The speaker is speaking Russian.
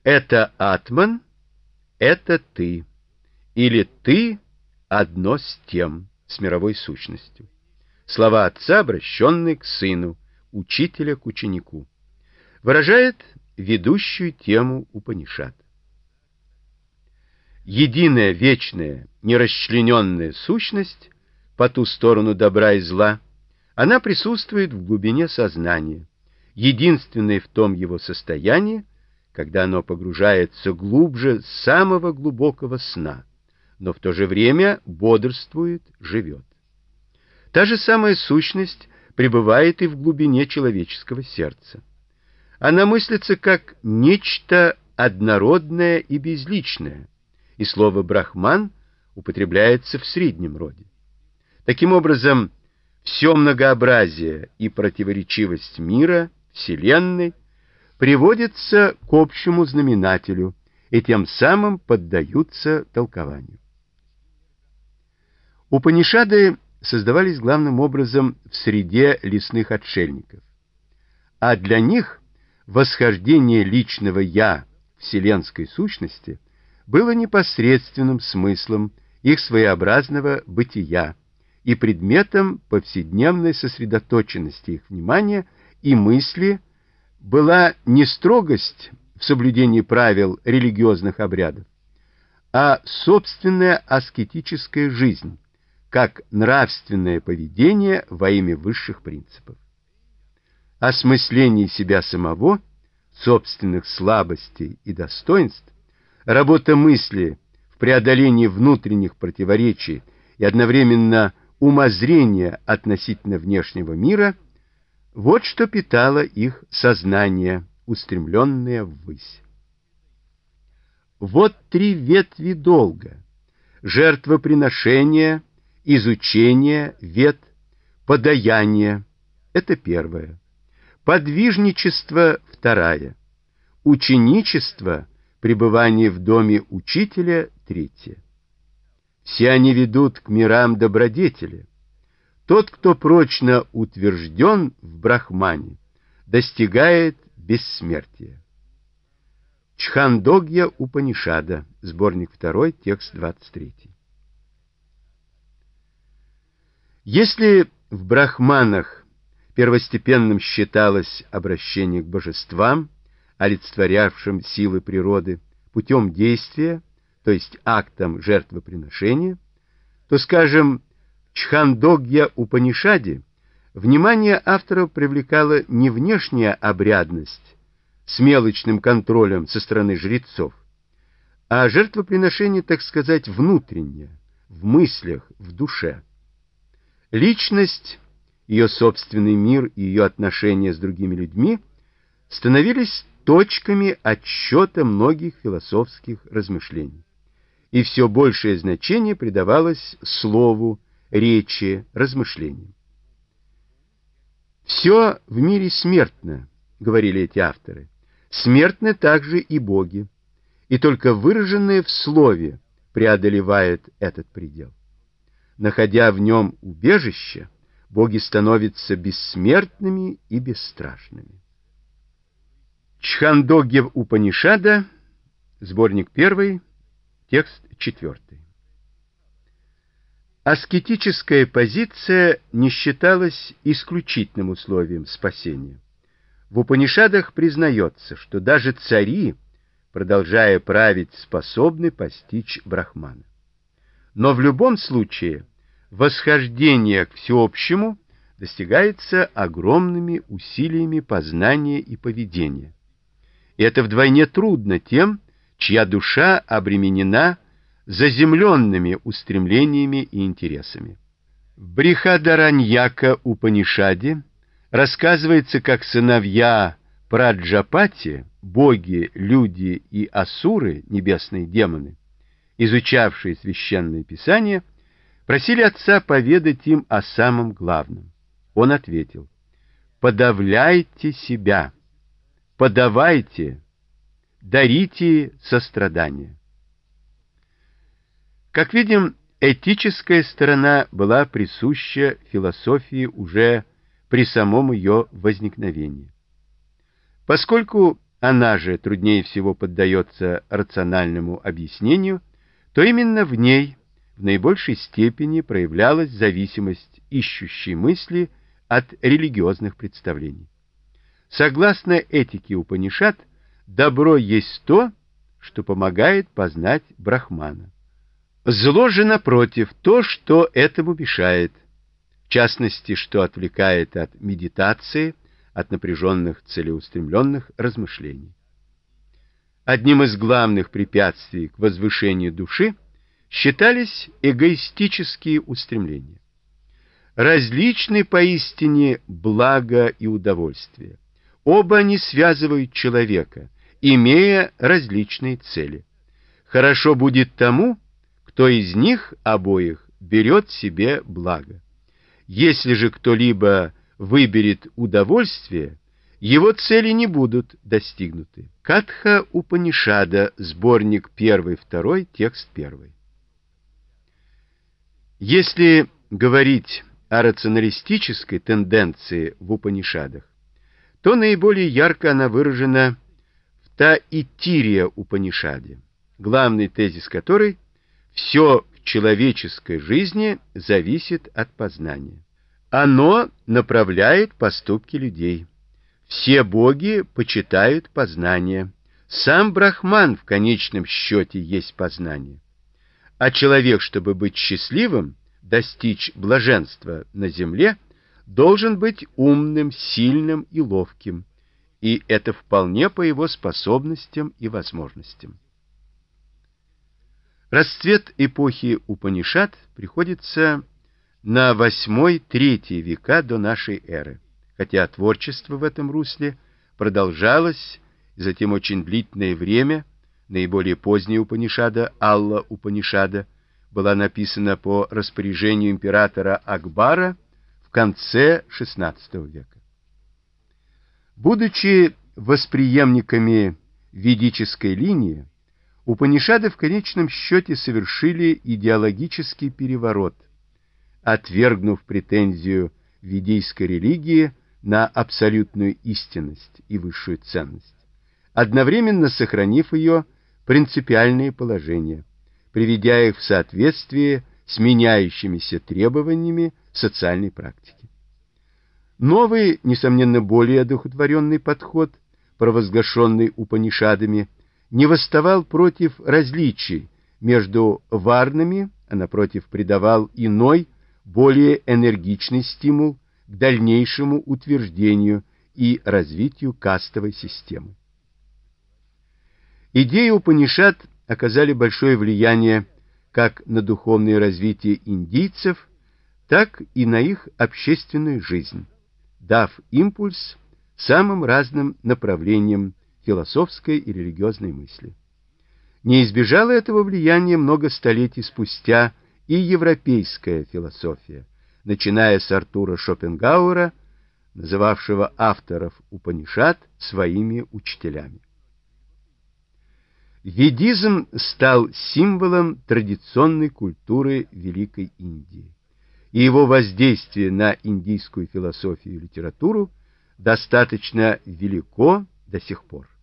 Это атман, это ты, или ты одно с тем, с мировой сущностью. Слова отца, обращенные к сыну, учителя к ученику, выражает ведущую тему Упанишад. Единая, вечная, нерасчлененная сущность по ту сторону добра и зла, она присутствует в глубине сознания, единственное в том его состоянии, когда оно погружается глубже самого глубокого сна, но в то же время бодрствует, живет. Та же самая сущность пребывает и в глубине человеческого сердца. Она мыслится как нечто однородное и безличное, и слово «брахман» употребляется в среднем роде. Таким образом, все многообразие и противоречивость мира, Вселенной, приводятся к общему знаменателю и тем самым поддаются толкованию. Упанишады создавались главным образом в среде лесных отшельников, а для них восхождение личного «я» вселенской сущности было непосредственным смыслом их своеобразного бытия и предметом повседневной сосредоточенности их внимания и мысли была не строгость в соблюдении правил религиозных обрядов, а собственная аскетическая жизнь, как нравственное поведение во имя высших принципов. Осмысление себя самого, собственных слабостей и достоинств, работа мысли в преодолении внутренних противоречий и одновременно умозрение относительно внешнего мира — вот что питало их сознание, устремленное ввысь. Вот три ветви долга: жертвоприношение, изучение вет, подаяние — это первое, подвижничество — вторая, ученичество, пребывание в доме учителя — третье. Все они ведут к мирам добродетели. Тот, кто прочно утвержден в Брахмане, достигает бессмертия. Чхандогья Упанишада, сборник 2, текст 23. Если в Брахманах первостепенным считалось обращение к божествам, олицетворявшим силы природы, путем действия, то есть актом жертвоприношения, то, скажем, в Чхандогья Упанишаде внимание автора привлекала не внешняя обрядность с мелочным контролем со стороны жрецов, а жертвоприношение, так сказать, внутреннее, в мыслях, в душе. Личность, ее собственный мир и ее отношения с другими людьми становились точками отсчета многих философских размышлений, и все большее значение придавалось слову, речи, размышлениям. «Все в мире смертно», — говорили эти авторы, — «смертны также и боги, и только выраженное в слове преодолевает этот предел. Находя в нем убежище, боги становятся бессмертными и бесстрашными». Чхандогья Упанишада, сборник 1, текст 4. Аскетическая позиция не считалась исключительным условием спасения. В Упанишадах признается, что даже цари, продолжая править, способны постичь Брахмана. Но в любом случае восхождение к всеобщему достигается огромными усилиями познания и поведения. И это вдвойне трудно тем, чья душа обременена заземленными устремлениями и интересами. В Брихадараньяка Упанишаде рассказывается, как сыновья Праджапати, боги, люди и асуры, небесные демоны, изучавшие священное писание, просили отца поведать им о самом главном. Он ответил: «Подавляйте себя, подавайте, дарите сострадание». Как видим, этическая сторона была присуща философии уже при самом ее возникновении. Поскольку она же труднее всего поддается рациональному объяснению, то именно в ней в наибольшей степени проявлялась зависимость ищущей мысли от религиозных представлений. Согласно этике Упанишад, добро есть то, что помогает познать Брахмана. Зло же, напротив, то, что этому мешает, в частности, что отвлекает от медитации, от напряженных целеустремленных размышлений. Одним из главных препятствий к возвышению души считались эгоистические устремления. Различны поистине благо и удовольствие. Оба они связывают человека, имея различные цели. Хорошо будет тому, кто из них обоих берет себе благо. Если же кто-либо выберет удовольствие, его цели не будут достигнуты. Катха Упанишада, сборник 1-2, текст 1. Если говорить о рационалистической тенденции в Упанишадах, то наиболее ярко она выражена в Тайтирия Упанишаде, главный тезис которой «все в человеческой жизни зависит от познания». Оно направляет поступки людей. Все боги почитают познание. Сам Брахман в конечном счете есть познание. А человек, чтобы быть счастливым, достичь блаженства на земле, должен быть умным, сильным и ловким, и это вполне по его способностям и возможностям. Расцвет эпохи Упанишад приходится на 8-3 века до нашей эры, хотя творчество в этом русле продолжалось и затем очень длительное время. Наиболее поздняя Упанишада, Алла Упанишада, была написана по распоряжению императора Акбара в конце XVI века. Будучи восприемниками ведической линии, Упанишады в конечном счете совершили идеологический переворот, отвергнув претензию ведийской религии на абсолютную истинность и высшую ценность, одновременно сохранив ее принципиальные положения, приведя их в соответствие с меняющимися требованиями социальной практики. Новый, несомненно, более одухотворенный подход, провозглашенный Упанишадами, не восставал против различий между варнами, а напротив придавал иной, более энергичный стимул к дальнейшему утверждению и развитию кастовой системы. Идеи Упанишад оказали большое влияние как на духовное развитие индийцев, так и на их общественную жизнь, дав импульс самым разным направлениям философской и религиозной мысли. Не избежало этого влияния много столетий спустя и европейская философия, начиная с Артура Шопенгауэра, называвшего авторов Упанишад своими учителями. Ведизм стал символом традиционной культуры Великой Индии, и его воздействие на индийскую философию и литературу достаточно велико до сих пор.